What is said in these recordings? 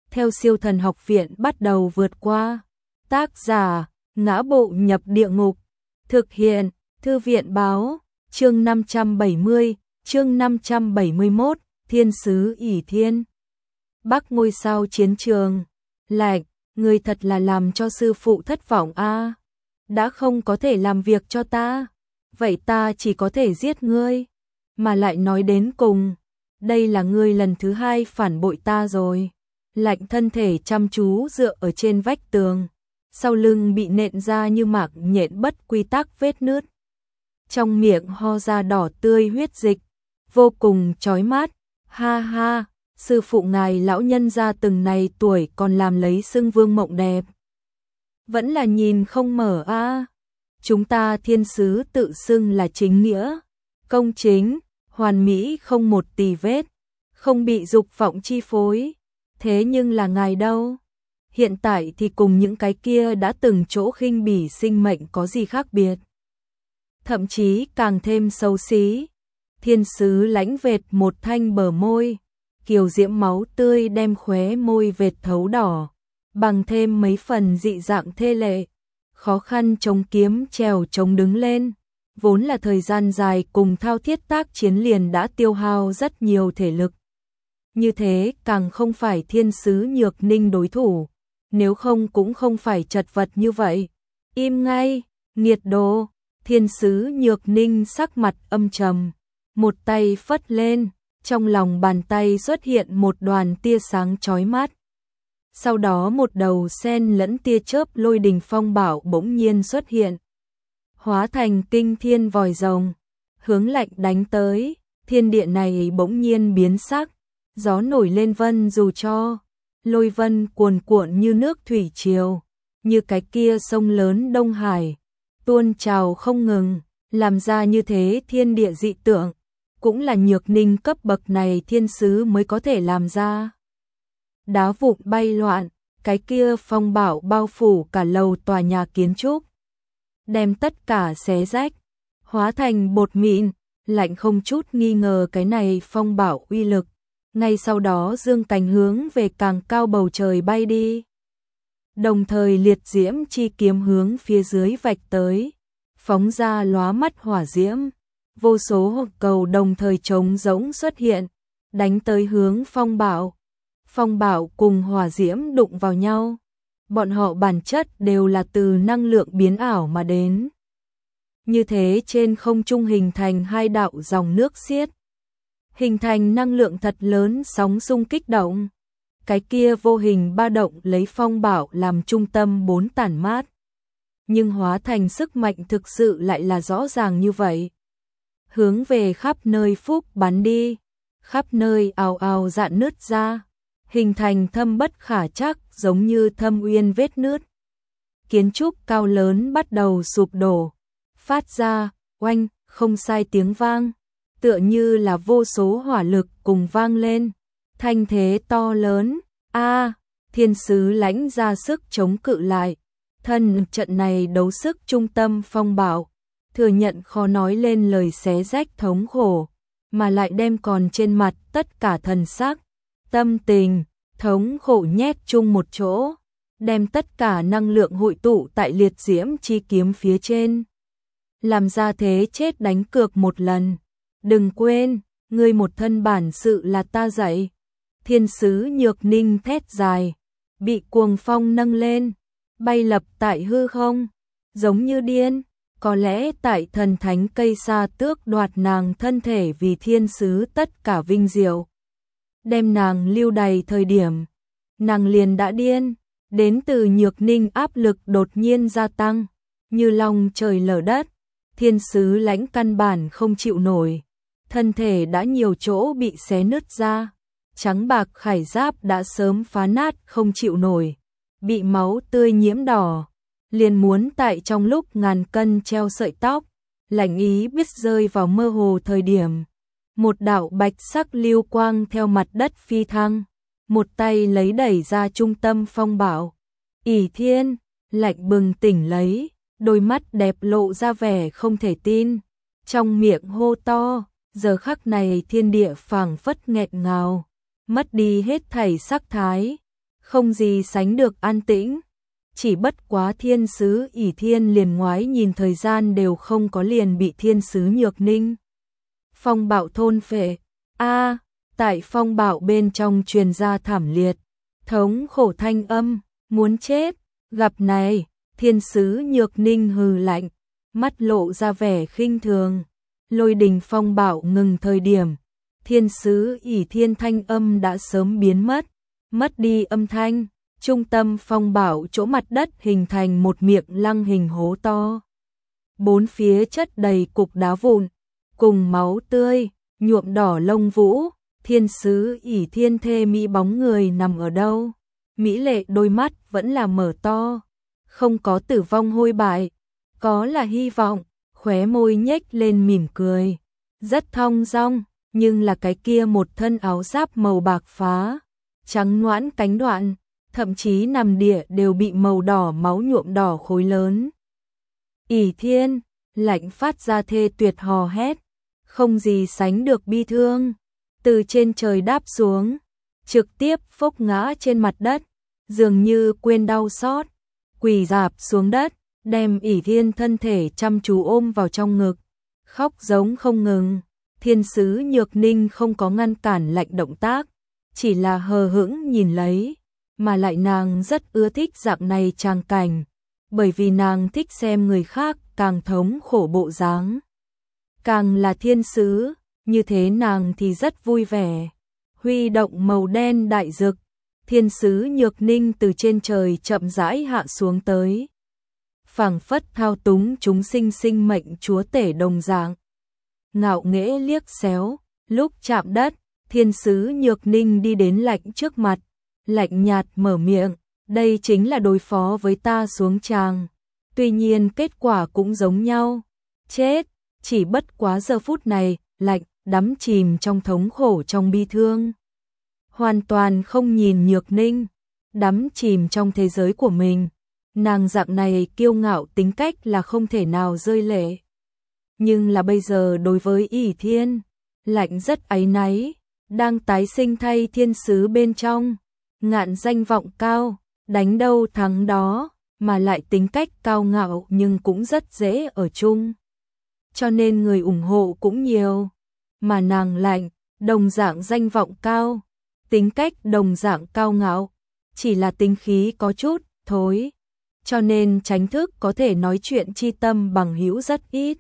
theo Siêu Thần Học Viện bắt đầu vượt qua. Tác giả: Ngã Bộ Nhập Địa Ngục. Thực hiện: Thư viện báo. Chương 570, chương 571, Thiên sứ ỷ thiên. Bắc ngôi sao chiến trường. Lạnh, người thật là làm cho sư phụ thất vọng a. Đã không có thể làm việc cho ta, vậy ta chỉ có thể giết ngươi. Mà lại nói đến cùng, đây là ngươi lần thứ hai phản bội ta rồi. Lạnh thân thể chăm chú dựa ở trên vách tường, sau lưng bị nện ra như mạc nhện bất quy tắc vết nứt. Trong miệng ho ra đỏ tươi huyết dịch, vô cùng chói mắt. Ha ha, sư phụ ngài lão nhân gia từng này tuổi còn làm lấy xưng vương mộng đẹp. Vẫn là nhìn không mở a. Chúng ta thiên sứ tự xưng là chính nghĩa, công chính, hoàn mỹ không một tì vết, không bị dục vọng chi phối. Thế nhưng là ngài đâu? Hiện tại thì cùng những cái kia đã từng chỗ khinh bỉ sinh mệnh có gì khác biệt? Thậm chí càng thêm xấu xí. Thiên sứ lãnh vệt một thanh bờ môi, kiều diễm máu tươi đem khóe môi vệt thấu đỏ, bằng thêm mấy phần dị dạng thê lệ. Khó khăn chống kiếm trèo chống đứng lên, vốn là thời gian dài cùng thao thiết tác chiến liền đã tiêu hao rất nhiều thể lực. Như thế càng không phải thiên sứ Nhược Ninh đối thủ, nếu không cũng không phải chật vật như vậy. Im ngay, nghiệt đồ. Thiên sứ Nhược Ninh sắc mặt âm trầm, một tay phất lên, trong lòng bàn tay xuất hiện một đoàn tia sáng chói mắt. Sau đó một đầu sen lẫn tia chớp lôi đình phong bảo bỗng nhiên xuất hiện, hóa thành kinh thiên vòi rồng, hướng Lạnh đánh tới. Thiên địa này bỗng nhiên biến sắc, gió nổi lên vân dù cho, lôi vân cuồn cuộn như nước thủy triều, như cái kia sông lớn Đông Hải, tuôn trào không ngừng, làm ra như thế thiên địa dị tượng, cũng là Nhược Ninh cấp bậc này thiên sứ mới có thể làm ra. Đá vụn bay loạn, cái kia phong bạo bao phủ cả lầu tòa nhà kiến trúc, đem tất cả xé rách, hóa thành bột mịn. Lạnh không chút nghi ngờ cái này phong bạo uy lực, ngay sau đó dương cánh hướng về càng cao bầu trời bay đi. Đồng thời liệt diễm chi kiếm hướng phía dưới vạch tới, phóng ra lóa mắt hỏa diễm, vô số hộp cầu đồng thời trống rỗng xuất hiện, đánh tới hướng phong bạo. Phong bạo cùng hỏa diễm đụng vào nhau, bọn họ bản chất đều là từ năng lượng biến ảo mà đến. Như thế trên không trung hình thành hai đạo dòng nước xiết, hình thành năng lượng thật lớn sóng xung kích động. Cái kia vô hình ba động lấy phong bạo làm trung tâm bốn tản mát, nhưng hóa thành sức mạnh thực sự lại là rõ ràng như vậy. Hướng về khắp nơi phúc bắn đi, khắp nơi ào ào rạn nứt ra, hình thành thâm bất khả trắc giống như thâm uyên vết nứt. Kiến trúc cao lớn bắt đầu sụp đổ, phát ra oanh không sai tiếng vang, tựa như là vô số hỏa lực cùng vang lên, thanh thế to lớn. Thiên sứ lãnh ra sức chống cự lại, thân trận này đấu sức trung tâm phong bạo, thừa nhận khó nói lên lời xé rách thống khổ, mà lại đem còn trên mặt tất cả thần sắc, tâm tình, thống khổ nhét chung một chỗ, đem tất cả năng lượng hội tụ tại liệt diễm chi kiếm phía trên. Làm ra thế chết đánh cược một lần. Đừng quên, ngươi một thân bản sự là ta dạy. Thiên sứ Nhược Ninh thét dài, bị cuồng phong nâng lên, bay lập tại hư không, giống như điên. Có lẽ tại thần thánh cây sa tước đoạt nàng thân thể vì thiên sứ tất cả vinh diệu, đem nàng lưu đày thời điểm, nàng liền đã điên. Đến từ Nhược Ninh áp lực đột nhiên gia tăng, như lòng trời lở đất. Thiên sứ lãnh căn bản không chịu nổi, thân thể đã nhiều chỗ bị xé nứt ra, trắng bạc khải giáp đã sớm phá nát không chịu nổi, bị máu tươi nhiễm đỏ, liền muốn tại trong lúc ngàn cân treo sợi tóc, lạnh ý biết rơi vào mơ hồ thời điểm. Một đạo bạch sắc lưu quang theo mặt đất phi thăng, một tay lấy đẩy ra trung tâm phong bạo. ỷ thiên, Lạnh bừng tỉnh lấy, đôi mắt đẹp lộ ra vẻ không thể tin, trong miệng hô to. Giờ khắc này thiên địa phảng phất nghẹn ngào, mất đi hết thảy sắc thái, không gì sánh được an tĩnh. Chỉ bất quá thiên sứ ỷ thiên liền ngoái nhìn thời gian đều không có liền bị thiên sứ Nhược Ninh phong bạo thôn phệ. Tại phong bạo bên trong truyền ra thảm liệt, thống khổ thanh âm, muốn chết. Gặp này, thiên sứ Nhược Ninh hừ lạnh, mắt lộ ra vẻ khinh thường. Lôi đình phong bạo ngừng thời điểm, thiên sứ ỷ thiên thanh âm đã sớm biến mất đi âm thanh. Trung tâm phong bạo chỗ mặt đất hình thành một miệng lăng hình hố to. Bốn phía chất đầy cục đá vụn, cùng máu tươi, nhuộm đỏ lông vũ. Thiên sứ ỷ thiên thê mỹ bóng người nằm ở đâu? Mỹ lệ đôi mắt vẫn là mở to, không có tử vong hôi bại, có là hy vọng, khóe môi nhếch lên mỉm cười. Rất thong dong, nhưng là cái kia một thân áo giáp màu bạc phá, trắng nõn cánh đoạn, thậm chí nằm địa đều bị màu đỏ máu nhuộm đỏ khối lớn. ỷ thiên, lạnh phát ra thê tuyệt hò hét, không gì sánh được bi thương, từ trên trời đáp xuống, trực tiếp phốc ngã trên mặt đất, dường như quên đau xót, quỳ rạp xuống đất, đem ỷ thiên thân thể chăm chú ôm vào trong ngực, khóc giống không ngừng. Thiên sứ Nhược Ninh không có ngăn cản lạnh động tác, chỉ là hờ hững nhìn lấy, mà lại nàng rất ưa thích dạng này tràng cảnh, bởi vì nàng thích xem người khác càng thống khổ bộ dáng. Càng là thiên sứ, như thế nàng thì rất vui vẻ. Huy động màu đen đại dực, thiên sứ Nhược Ninh từ trên trời chậm rãi hạ xuống tới. Phảng phất thao túng chúng sinh sinh mệnh chúa tể đồng dạng. Ngạo nghễ liếc xéo, lúc chạm đất, thiên sứ Nhược Ninh đi đến Lạnh trước mặt, lạnh nhạt mở miệng, đây chính là đối phó với ta xuống tràng. Tuy nhiên kết quả cũng giống nhau, chết, chỉ bất quá giờ phút này, Lạnh đắm chìm trong thống khổ trong bi thương. Hoàn toàn không nhìn Nhược Ninh, đắm chìm trong thế giới của mình. Nàng dạng này kiêu ngạo tính cách là không thể nào rơi lệ. Nhưng là bây giờ đối với ỷ thiên, Lạnh rất áy náy, đang tái sinh thay thiên sứ bên trong. Ngạn danh vọng cao, đánh đâu thắng đó, mà lại tính cách cao ngạo nhưng cũng rất dễ ở chung. Cho nên người ủng hộ cũng nhiều. Mà nàng Lạnh, đồng dạng danh vọng cao, tính cách đồng dạng cao ngạo, chỉ là tính khí có chút thối, cho nên tránh thức có thể nói chuyện chi tâm bằng hữu rất ít.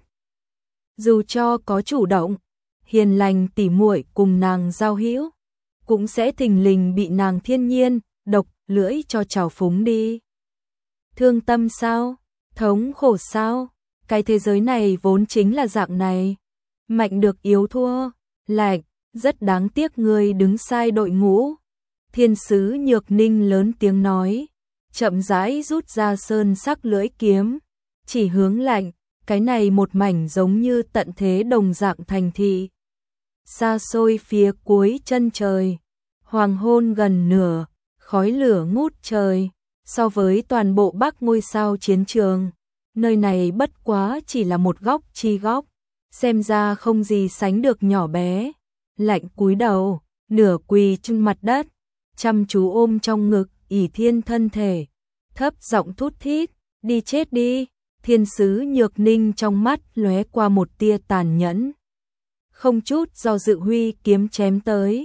Dù cho có chủ động, hiền lành tỉ muội cùng nàng giao hữu, cũng sẽ thình lình bị nàng thiên nhiên, độc lưỡi cho trào phúng đi. Thương tâm sao? Thống khổ sao? Cái thế giới này vốn chính là dạng này. Mạnh được yếu thua. Lạnh, rất đáng tiếc ngươi đứng sai đội ngũ. Thiên sứ Nhược Ninh lớn tiếng nói, chậm rãi rút ra sơn sắc lưỡi kiếm, chỉ hướng Lạnh, cái này một mảnh giống như tận thế đồng dạng thành thị. Xa xôi phía cuối chân trời, hoàng hôn gần nửa, khói lửa ngút trời, so với toàn bộ Bắc ngôi sao chiến trường, nơi này bất quá chỉ là một góc chi góc, xem ra không gì sánh được nhỏ bé. Lạnh cúi đầu, nửa quỳ trên mặt đất, chăm chú ôm trong ngực ỷ thiên thân thể, thấp giọng thút thít, đi chết đi. Thiên sứ Nhược Ninh trong mắt lóe qua một tia tàn nhẫn, không chút do dự huy kiếm chém tới.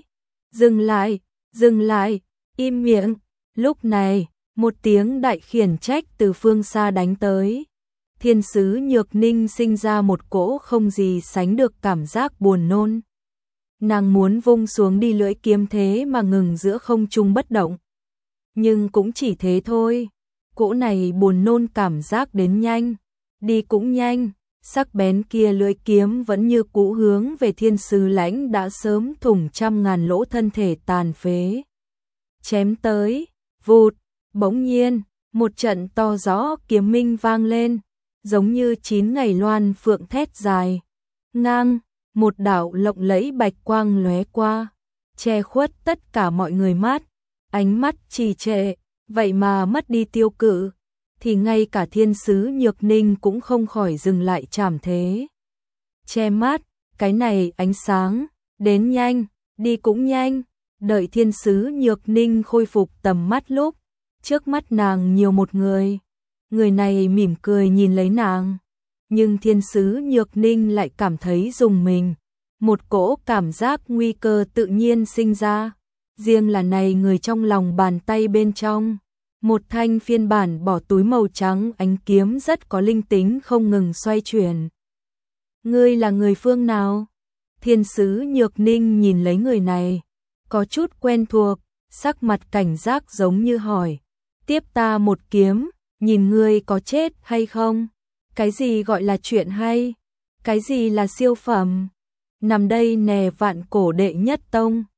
Dừng lại, im miệng. Lúc này, một tiếng đại khiển trách từ phương xa đánh tới. Thiên sứ Nhược Ninh sinh ra một cỗ không gì sánh được cảm giác buồn nôn. Nàng muốn vung xuống đi lưỡi kiếm thế mà ngừng giữa không trung bất động. Nhưng cũng chỉ thế thôi. Cỗ này buồn nôn cảm giác đến nhanh, đi cũng nhanh, sắc bén kia lưỡi kiếm vẫn như cũ hướng về thiên sứ Lãnh đã sớm thủng trăm ngàn lỗ thân thể tàn phế. Chém tới, vụt, bỗng nhiên, một trận to rõ kiếm minh vang lên, giống như 9 ngày loan phượng thét dài. Ngang, một đạo lộng lẫy bạch quang lóe qua, che khuất tất cả mọi người mắt, ánh mắt trì trệ. Vậy mà mất đi tiêu cự, thì ngay cả thiên sứ Nhược Ninh cũng không khỏi dừng lại chảm thế. Che mắt, cái này ánh sáng, đến nhanh, đi cũng nhanh, Đợi thiên sứ Nhược Ninh khôi phục tầm mắt lúc, trước mắt nàng nhiều một người. Người này mỉm cười nhìn lấy nàng, nhưng thiên sứ Nhược Ninh lại cảm thấy rùng mình. Một cỗ cảm giác nguy cơ tự nhiên sinh ra. Riêng là này người trong lòng bàn tay bên trong. Một thanh phiên bản bỏ túi màu trắng ánh kiếm rất có linh tính không ngừng xoay chuyển. Ngươi là người phương nào? Thiên sứ Nhược Ninh nhìn lấy người này, có chút quen thuộc, sắc mặt cảnh giác giống như hỏi. Tiếp ta một kiếm, nhìn ngươi có chết hay không? Cái gì gọi là chuyện hay? Cái gì là siêu phẩm? Nằm đây nè vạn cổ đệ nhất tông.